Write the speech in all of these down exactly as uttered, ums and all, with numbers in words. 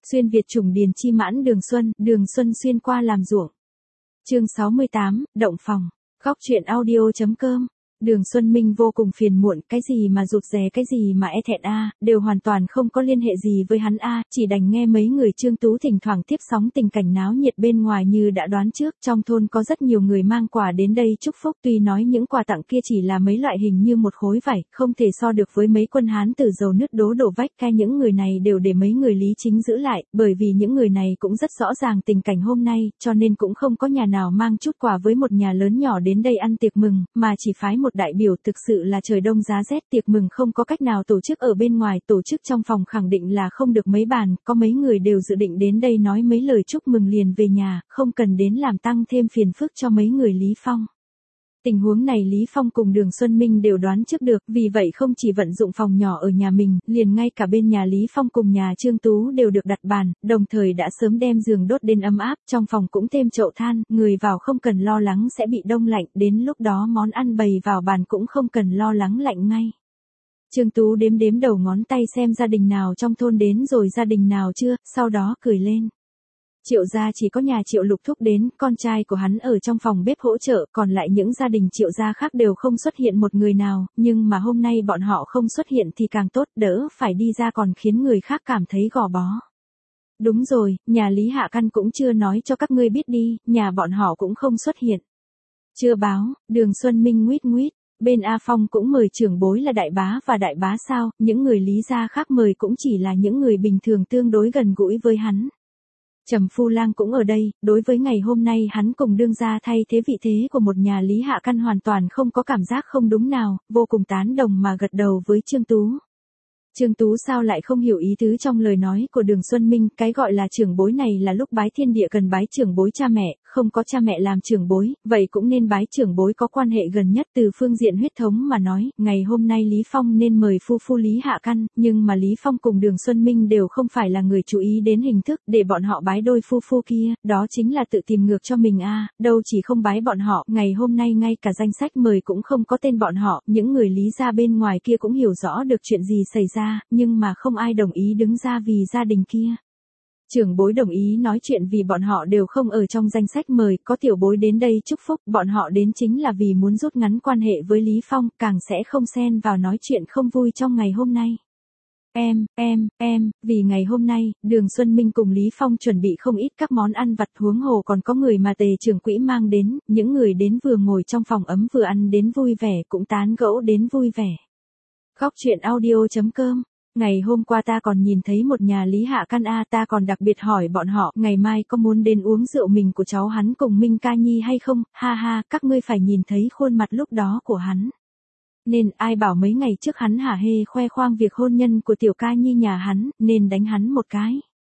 Xuyên Việt chủng điền chi mãn Đường Xuân, Đường Xuân xuyên qua làm ruộng. Chương sáu mươi tám, Động phòng. Góc truyện audio chấm com. Đường Xuân Minh vô cùng phiền muộn, cái gì mà rụt rè, cái gì mà e thẹn a, đều hoàn toàn không có liên hệ gì với hắn a, chỉ đành nghe mấy người Trương Tú thỉnh thoảng tiếp sóng tình cảnh náo nhiệt bên ngoài như đã đoán trước, trong thôn có rất nhiều người mang quà đến đây chúc phúc, tuy nói những quà tặng kia chỉ là mấy loại hình như một khối vải, không thể so được với mấy quân hán tử dầu nứt đố đổ vách, cái những người này đều để mấy người Lý Chính giữ lại, bởi vì những người này cũng rất rõ ràng tình cảnh hôm nay, cho nên cũng không có nhà nào mang chút quà với một nhà lớn nhỏ đến đây ăn tiệc mừng, mà chỉ phái một đại biểu. Thực sự là trời đông giá rét, tiệc mừng không có cách nào tổ chức ở bên ngoài, tổ chức trong phòng khẳng định là không được mấy bàn, có mấy người đều dự định đến đây nói mấy lời chúc mừng liền về nhà, không cần đến làm tăng thêm phiền phức cho mấy người Lý Phong. Tình huống này Lý Phong cùng Đường Xuân Minh đều đoán trước được, vì vậy không chỉ vận dụng phòng nhỏ ở nhà mình, liền ngay cả bên nhà Lý Phong cùng nhà Trương Tú đều được đặt bàn, đồng thời đã sớm đem giường đốt đến ấm áp, trong phòng cũng thêm chậu than, người vào không cần lo lắng sẽ bị đông lạnh, đến lúc đó món ăn bày vào bàn cũng không cần lo lắng lạnh ngay. Trương Tú đếm đếm đầu ngón tay xem gia đình nào trong thôn đến rồi gia đình nào chưa, sau đó cười lên. Triệu gia chỉ có nhà Triệu Lục Thúc đến, con trai của hắn ở trong phòng bếp hỗ trợ, còn lại những gia đình Triệu gia khác đều không xuất hiện một người nào, nhưng mà hôm nay bọn họ không xuất hiện thì càng tốt, đỡ phải đi ra còn khiến người khác cảm thấy gò bó. Đúng rồi, nhà Lý Hạ Căn cũng chưa nói cho các ngươi biết đi, nhà bọn họ cũng không xuất hiện. Chưa báo, Đường Xuân Minh nguýt nguýt, bên A Phong cũng mời trưởng bối là đại bá và đại bá sao, những người Lý gia khác mời cũng chỉ là những người bình thường tương đối gần gũi với hắn. Trầm Phu Lang cũng ở đây, đối với ngày hôm nay hắn cùng đương gia thay thế vị thế của một nhà Lý Hạ Căn hoàn toàn không có cảm giác không đúng nào, vô cùng tán đồng mà gật đầu với Trương Tú. Trương Tú sao lại không hiểu ý tứ trong lời nói của Đường Xuân Minh, cái gọi là trưởng bối này là lúc bái thiên địa cần bái trưởng bối cha mẹ, không có cha mẹ làm trưởng bối, vậy cũng nên bái trưởng bối có quan hệ gần nhất từ phương diện huyết thống mà nói, ngày hôm nay Lý Phong nên mời phu phu Lý Hạ Căn, nhưng mà Lý Phong cùng Đường Xuân Minh đều không phải là người chú ý đến hình thức, để bọn họ bái đôi phu phu kia, đó chính là tự tìm ngược cho mình a, đâu chỉ không bái bọn họ, ngày hôm nay ngay cả danh sách mời cũng không có tên bọn họ, những người Lý gia bên ngoài kia cũng hiểu rõ được chuyện gì xảy ra. Nhưng mà không ai đồng ý đứng ra vì gia đình kia. Trưởng bối đồng ý nói chuyện vì bọn họ đều không ở trong danh sách mời, có tiểu bối đến đây chúc phúc, bọn họ đến chính là vì muốn rút ngắn quan hệ với Lý Phong, càng sẽ không xen vào nói chuyện không vui trong ngày hôm nay. Em, em, em, vì ngày hôm nay, Đường Xuân Minh cùng Lý Phong chuẩn bị không ít các món ăn vặt, huống hồ còn có người mà Tề trưởng quỹ mang đến, những người đến vừa ngồi trong phòng ấm vừa ăn đến vui vẻ, cũng tán gẫu đến vui vẻ. Góc truyện audio chấm com. Ngày hôm qua ta còn nhìn thấy một nhà Lý Hạ Căn a, ta còn đặc biệt hỏi bọn họ, ngày mai có muốn đến uống rượu mình của cháu hắn cùng Minh Ca Nhi hay không, ha ha, các ngươi phải nhìn thấy khuôn mặt lúc đó của hắn. Nên ai bảo mấy ngày trước hắn hả hê khoe khoang việc hôn nhân của Tiểu Ca Nhi nhà hắn, nên đánh hắn một cái.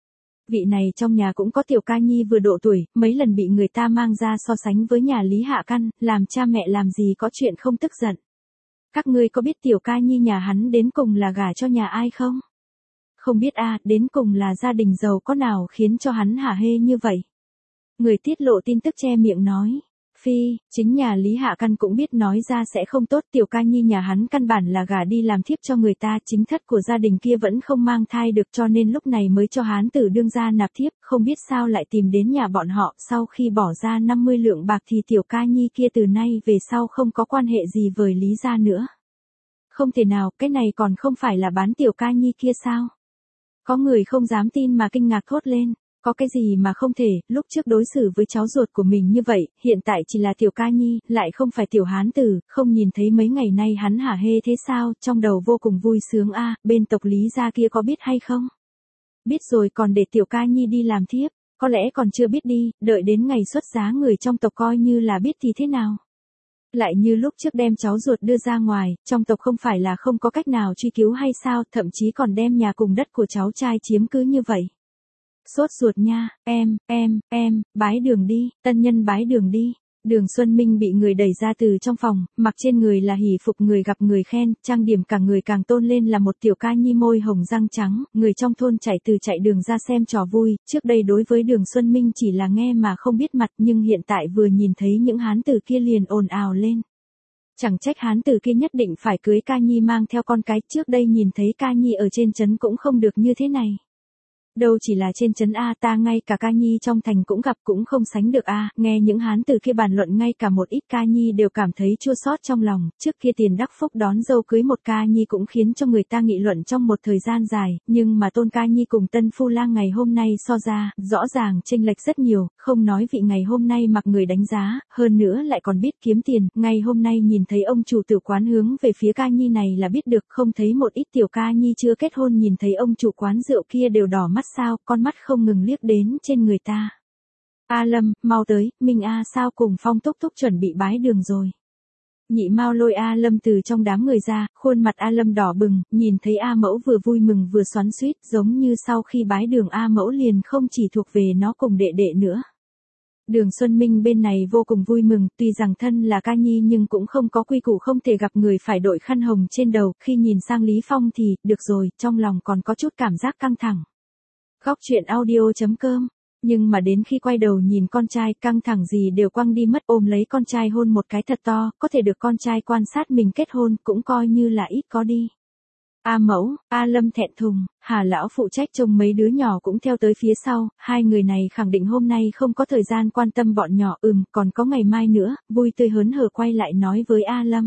Vị này trong nhà cũng có Tiểu Ca Nhi vừa độ tuổi, mấy lần bị người ta mang ra so sánh với nhà Lý Hạ Căn, làm cha mẹ làm gì có chuyện không tức giận. Các ngươi có biết Tiểu Ca Nhi nhà hắn đến cùng là gả cho nhà ai không? Không biết a, à, đến cùng là gia đình giàu có nào khiến cho hắn hả hê như vậy? Người tiết lộ tin tức che miệng nói. Phi, chính nhà Lý Hạ Căn cũng biết nói ra sẽ không tốt, Tiểu Ca Nhi nhà hắn căn bản là gả đi làm thiếp cho người ta, chính thất của gia đình kia vẫn không mang thai được cho nên lúc này mới cho hán tử đương gia nạp thiếp, không biết sao lại tìm đến nhà bọn họ, sau khi bỏ ra năm mươi lượng bạc thì Tiểu Ca Nhi kia từ nay về sau không có quan hệ gì với Lý gia nữa. Không thể nào, cái này còn không phải là bán Tiểu Ca Nhi kia sao? Có người không dám tin mà kinh ngạc thốt lên. Có cái gì mà không thể, lúc trước đối xử với cháu ruột của mình như vậy, hiện tại chỉ là Tiểu Ca Nhi, lại không phải tiểu hán tử, không nhìn thấy mấy ngày nay hắn hả hê thế sao, trong đầu vô cùng vui sướng a, à, bên tộc Lý gia kia có biết hay không? Biết rồi còn để Tiểu Ca Nhi đi làm thiếp, có lẽ còn chưa biết đi, đợi đến ngày xuất giá người trong tộc coi như là biết thì thế nào? Lại như lúc trước đem cháu ruột đưa ra ngoài, trong tộc không phải là không có cách nào truy cứu hay sao, thậm chí còn đem nhà cùng đất của cháu trai chiếm cứ như vậy. Sốt ruột nha, em, em, em, bái đường đi, tân nhân bái đường đi. Đường Xuân Minh bị người đẩy ra từ trong phòng, mặc trên người là hỷ phục, người gặp người khen, trang điểm cả người càng tôn lên là một Tiểu Ca Nhi môi hồng răng trắng, người trong thôn chạy từ chạy đường ra xem trò vui, trước đây đối với Đường Xuân Minh chỉ là nghe mà không biết mặt nhưng hiện tại vừa nhìn thấy những hán tử kia liền ồn ào lên. Chẳng trách hán tử kia nhất định phải cưới Ca Nhi mang theo con cái, trước đây nhìn thấy Ca Nhi ở trên trấn cũng không được như thế này. Đâu chỉ là trên trấn A, ta ngay cả ca nhi trong thành cũng gặp cũng không sánh được A. Nghe những hán tử kia bàn luận ngay cả một ít ca nhi đều cảm thấy chua xót trong lòng, trước kia Tiền Đắc Phúc đón dâu cưới một ca nhi cũng khiến cho người ta nghị luận trong một thời gian dài, nhưng mà Tôn ca nhi cùng tân phu lang ngày hôm nay so ra, rõ ràng chênh lệch rất nhiều, không nói vị ngày hôm nay mặc người đánh giá, hơn nữa lại còn biết kiếm tiền, ngày hôm nay nhìn thấy ông chủ tử quán hướng về phía ca nhi này là biết được, không thấy một ít tiểu ca nhi chưa kết hôn nhìn thấy ông chủ quán rượu kia đều đỏ mắt sao, con mắt không ngừng liếc đến trên người ta. A Lâm, mau tới, Minh A sao cùng Phong Túc Túc chuẩn bị bái đường rồi. Nhị Mao lôi A Lâm từ trong đám người ra, khuôn mặt A Lâm đỏ bừng, nhìn thấy A Mẫu vừa vui mừng vừa xoắn xuýt, giống như sau khi bái đường A Mẫu liền không chỉ thuộc về nó cùng đệ đệ nữa. Đường Xuân Minh bên này vô cùng vui mừng, tuy rằng thân là ca nhi nhưng cũng không có quy củ không thể gặp người phải đội khăn hồng trên đầu, khi nhìn sang Lý Phong thì, được rồi, trong lòng còn có chút cảm giác căng thẳng. Góc truyện audio.com. Nhưng mà đến khi quay đầu nhìn con trai, căng thẳng gì đều quăng đi mất, ôm lấy con trai hôn một cái thật to, có thể được con trai quan sát mình kết hôn, cũng coi như là ít có đi. A Mẫu, A Lâm thẹn thùng, Hà lão phụ trách trông mấy đứa nhỏ cũng theo tới phía sau, hai người này khẳng định hôm nay không có thời gian quan tâm bọn nhỏ, ừm, còn có ngày mai nữa, vui tươi hớn hở quay lại nói với A Lâm.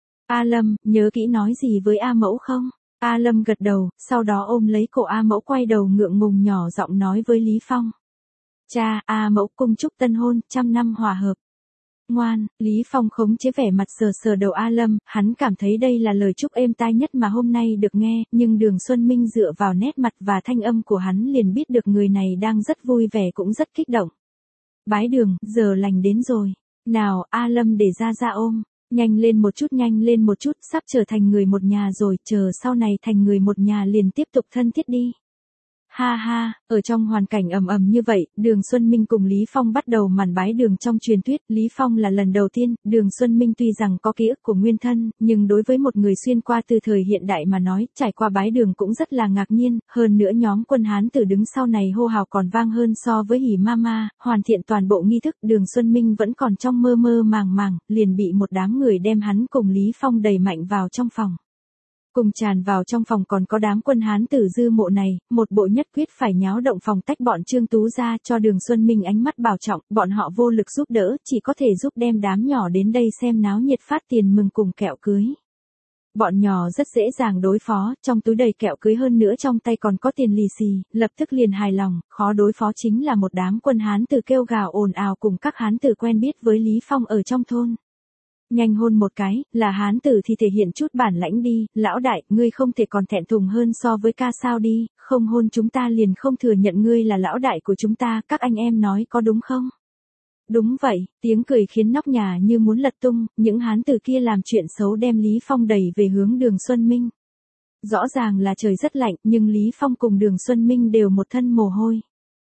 A Lâm, nhớ kỹ nói gì với A Mẫu không? A Lâm gật đầu, sau đó ôm lấy cổ A Mẫu quay đầu ngượng ngùng nhỏ giọng nói với Lý Phong. Cha, A Mẫu cung chúc tân hôn, trăm năm hòa hợp. Ngoan, Lý Phong khống chế vẻ mặt sờ sờ đầu A Lâm, hắn cảm thấy đây là lời chúc êm tai nhất mà hôm nay được nghe, nhưng Đường Xuân Minh dựa vào nét mặt và thanh âm của hắn liền biết được người này đang rất vui vẻ cũng rất kích động. Bái đường, giờ lành đến rồi. Nào, A Lâm để ra ra ôm. Nhanh lên một chút nhanh lên một chút, sắp trở thành người một nhà rồi, chờ sau này thành người một nhà liền tiếp tục thân thiết đi. Ha ha, ở trong hoàn cảnh ầm ầm như vậy, Đường Xuân Minh cùng Lý Phong bắt đầu màn bái đường trong truyền thuyết, Lý Phong là lần đầu tiên, Đường Xuân Minh tuy rằng có ký ức của nguyên thân, nhưng đối với một người xuyên qua từ thời hiện đại mà nói, trải qua bái đường cũng rất là ngạc nhiên, hơn nữa nhóm quân Hán tử đứng sau này hô hào còn vang hơn so với hỉ mama, hoàn thiện toàn bộ nghi thức, Đường Xuân Minh vẫn còn trong mơ mơ màng màng, liền bị một đám người đem hắn cùng Lý Phong đẩy mạnh vào trong phòng. Cùng tràn vào trong phòng còn có đám quân Hán tử dư mộ này, một bộ nhất quyết phải nháo động phòng tách bọn Trương Tú ra cho Đường Xuân Minh ánh mắt bảo trọng, bọn họ vô lực giúp đỡ, chỉ có thể giúp đem đám nhỏ đến đây xem náo nhiệt phát tiền mừng cùng kẹo cưới. Bọn nhỏ rất dễ dàng đối phó, trong túi đầy kẹo cưới hơn nữa trong tay còn có tiền lì xì, lập tức liền hài lòng, khó đối phó chính là một đám quân Hán tử kêu gào ồn ào cùng các Hán tử quen biết với Lý Phong ở trong thôn. Nhanh hôn một cái, là Hán tử thì thể hiện chút bản lãnh đi, lão đại, ngươi không thể còn thẹn thùng hơn so với ca sao đi, không hôn chúng ta liền không thừa nhận ngươi là lão đại của chúng ta, các anh em nói có đúng không? Đúng vậy, tiếng cười khiến nóc nhà như muốn lật tung, những Hán tử kia làm chuyện xấu đem Lý Phong đẩy về hướng Đường Xuân Minh. Rõ ràng là trời rất lạnh, nhưng Lý Phong cùng Đường Xuân Minh đều một thân mồ hôi.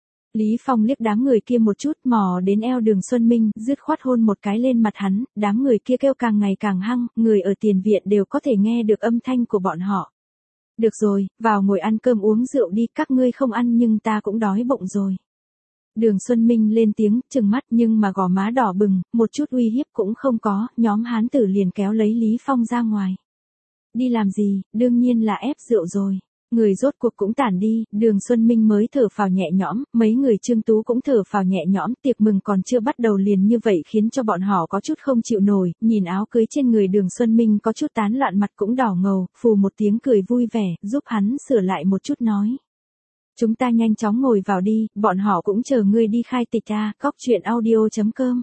Lý Phong liếc đám người kia một chút, mò đến eo Đường Xuân Minh, dứt khoát hôn một cái lên mặt hắn, đám người kia kêu càng ngày càng hăng, người ở tiền viện đều có thể nghe được âm thanh của bọn họ. Được rồi, vào ngồi ăn cơm uống rượu đi, các ngươi không ăn nhưng ta cũng đói bụng rồi. Đường Xuân Minh lên tiếng, trừng mắt nhưng mà gò má đỏ bừng, một chút uy hiếp cũng không có, nhóm Hán tử liền kéo lấy Lý Phong ra ngoài. Đi làm gì, đương nhiên là ép rượu rồi. Người rốt cuộc cũng tản đi, Đường Xuân Minh mới thở phào nhẹ nhõm, mấy người Trương Tú cũng thở phào nhẹ nhõm, tiệc mừng còn chưa bắt đầu liền như vậy khiến cho bọn họ có chút không chịu nổi, nhìn áo cưới trên người Đường Xuân Minh có chút tán loạn mặt cũng đỏ ngầu, phù một tiếng cười vui vẻ, giúp hắn sửa lại một chút nói. Chúng ta nhanh chóng ngồi vào đi, bọn họ cũng chờ ngươi đi khai tịch à, góc truyện audio.com.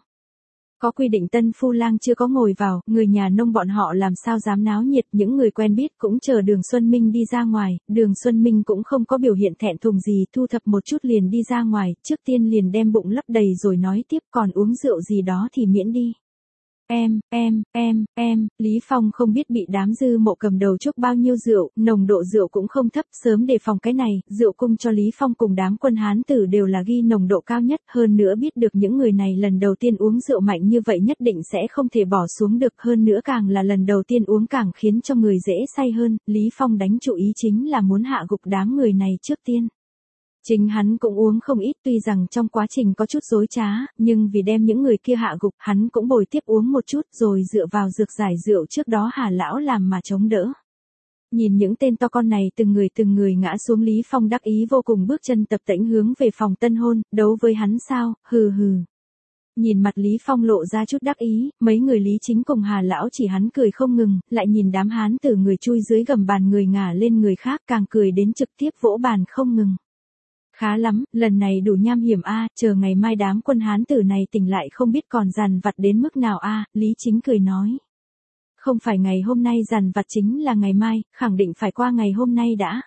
Có quy định tân phu lang chưa có ngồi vào, người nhà nông bọn họ làm sao dám náo nhiệt, những người quen biết cũng chờ Đường Xuân Minh đi ra ngoài, Đường Xuân Minh cũng không có biểu hiện thẹn thùng gì, thu thập một chút liền đi ra ngoài, trước tiên liền đem bụng lấp đầy rồi nói tiếp còn uống rượu gì đó thì miễn đi. Em, em, em, em, Lý Phong không biết bị đám dư mộ cầm đầu chúc bao nhiêu rượu, nồng độ rượu cũng không thấp, sớm đề phòng cái này, rượu cung cho Lý Phong cùng đám quân Hán tử đều là ghi nồng độ cao nhất, hơn nữa biết được những người này lần đầu tiên uống rượu mạnh như vậy nhất định sẽ không thể bỏ xuống được, hơn nữa càng là lần đầu tiên uống càng khiến cho người dễ say hơn, Lý Phong đánh chủ ý chính là muốn hạ gục đám người này trước tiên. Chính hắn cũng uống không ít tuy rằng trong quá trình có chút dối trá, nhưng vì đem những người kia hạ gục hắn cũng bồi tiếp uống một chút rồi dựa vào dược giải rượu trước đó Hà lão làm mà chống đỡ. Nhìn những tên to con này từng người từng người ngã xuống, Lý Phong đắc ý vô cùng, bước chân tập tễnh hướng về phòng tân hôn, đấu với hắn sao, hừ hừ. Nhìn mặt Lý Phong lộ ra chút đắc ý, mấy người Lý Chính cùng Hà lão chỉ hắn cười không ngừng, lại nhìn đám hán tử người chui dưới gầm bàn người ngả lên người khác càng cười đến trực tiếp vỗ bàn không ngừng. Khá lắm, lần này đủ nham hiểm a, chờ ngày mai đám quân hán tử này tỉnh lại không biết còn dằn vặt đến mức nào a, Lý Chính cười nói. Không phải ngày hôm nay dằn vặt chính là ngày mai, khẳng định phải qua ngày hôm nay đã.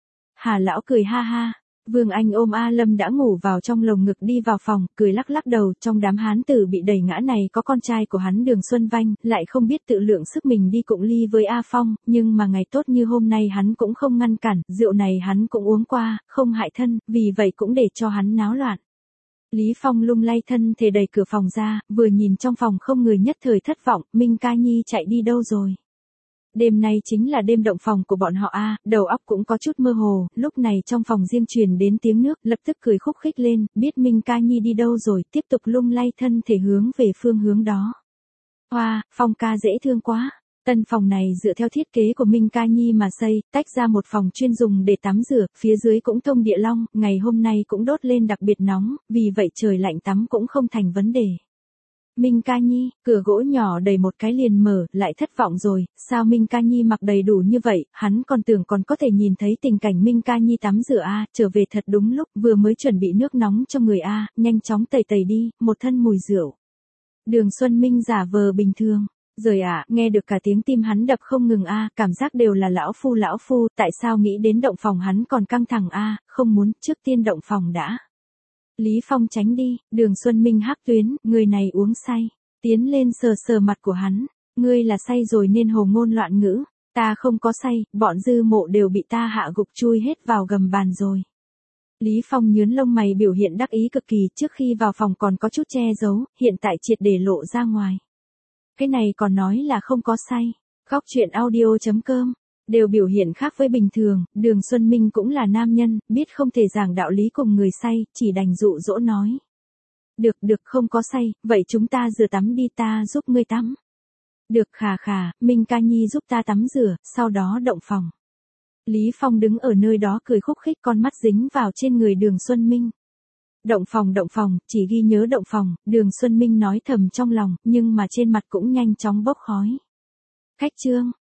Hà lão cười ha ha. Vương Anh ôm A Lâm đã ngủ vào trong lồng ngực đi vào phòng, cười lắc lắc đầu, trong đám hán tử bị đẩy ngã này có con trai của hắn Đường Xuân Vanh, lại không biết tự lượng sức mình đi cụng ly với A Phong, nhưng mà ngày tốt như hôm nay hắn cũng không ngăn cản, rượu này hắn cũng uống qua, không hại thân, vì vậy cũng để cho hắn náo loạn. Lý Phong lung lay thân thể đẩy cửa phòng ra, vừa nhìn trong phòng không người nhất thời thất vọng, Minh Ca Nhi chạy đi đâu rồi? Đêm nay chính là đêm động phòng của bọn họ a, à, đầu óc cũng có chút mơ hồ, lúc này trong phòng riêng truyền đến tiếng nước, lập tức cười khúc khích lên, biết Minh Ca Nhi đi đâu rồi, tiếp tục lung lay thân thể hướng về phương hướng đó. Hoa, wow, Phong ca dễ thương quá. Tân phòng này dựa theo thiết kế của Minh Ca Nhi mà xây, tách ra một phòng chuyên dùng để tắm rửa, phía dưới cũng thông địa long, ngày hôm nay cũng đốt lên đặc biệt nóng, vì vậy trời lạnh tắm cũng không thành vấn đề. Minh Ca Nhi, cửa gỗ nhỏ đầy một cái liền mở, lại thất vọng rồi, sao Minh Ca Nhi mặc đầy đủ như vậy, hắn còn tưởng còn có thể nhìn thấy tình cảnh Minh Ca Nhi tắm rửa a, à, trở về thật đúng lúc, vừa mới chuẩn bị nước nóng cho người a, à, nhanh chóng tẩy tẩy đi, một thân mùi rượu. Đường Xuân Minh giả vờ bình thường, rồi ạ, à, nghe được cả tiếng tim hắn đập không ngừng a, à, cảm giác đều là lão phu lão phu, tại sao nghĩ đến động phòng hắn còn căng thẳng a, à, không muốn, trước tiên động phòng đã. Lý Phong tránh đi, Đường Xuân Minh hắc tuyến, người này uống say, tiến lên sờ sờ mặt của hắn, ngươi là say rồi nên hồ ngôn loạn ngữ, ta không có say, bọn dư mộ đều bị ta hạ gục chui hết vào gầm bàn rồi. Lý Phong nhướng lông mày biểu hiện đắc ý cực kỳ, trước khi vào phòng còn có chút che giấu, hiện tại triệt để lộ ra ngoài. Cái này còn nói là không có say, góc truyện audio chấm com. Đều biểu hiện khác với bình thường, Đường Xuân Minh cũng là nam nhân, biết không thể giảng đạo lý cùng người say, chỉ đành dụ dỗ nói. Được được không có say, vậy chúng ta rửa tắm đi, ta giúp ngươi tắm. Được khà khà, Minh Ca Nhi giúp ta tắm rửa, sau đó động phòng. Lý Phong đứng ở nơi đó cười khúc khích, con mắt dính vào trên người Đường Xuân Minh. Động phòng động phòng, chỉ ghi nhớ động phòng, Đường Xuân Minh nói thầm trong lòng, nhưng mà trên mặt cũng nhanh chóng bốc khói. Khách trương.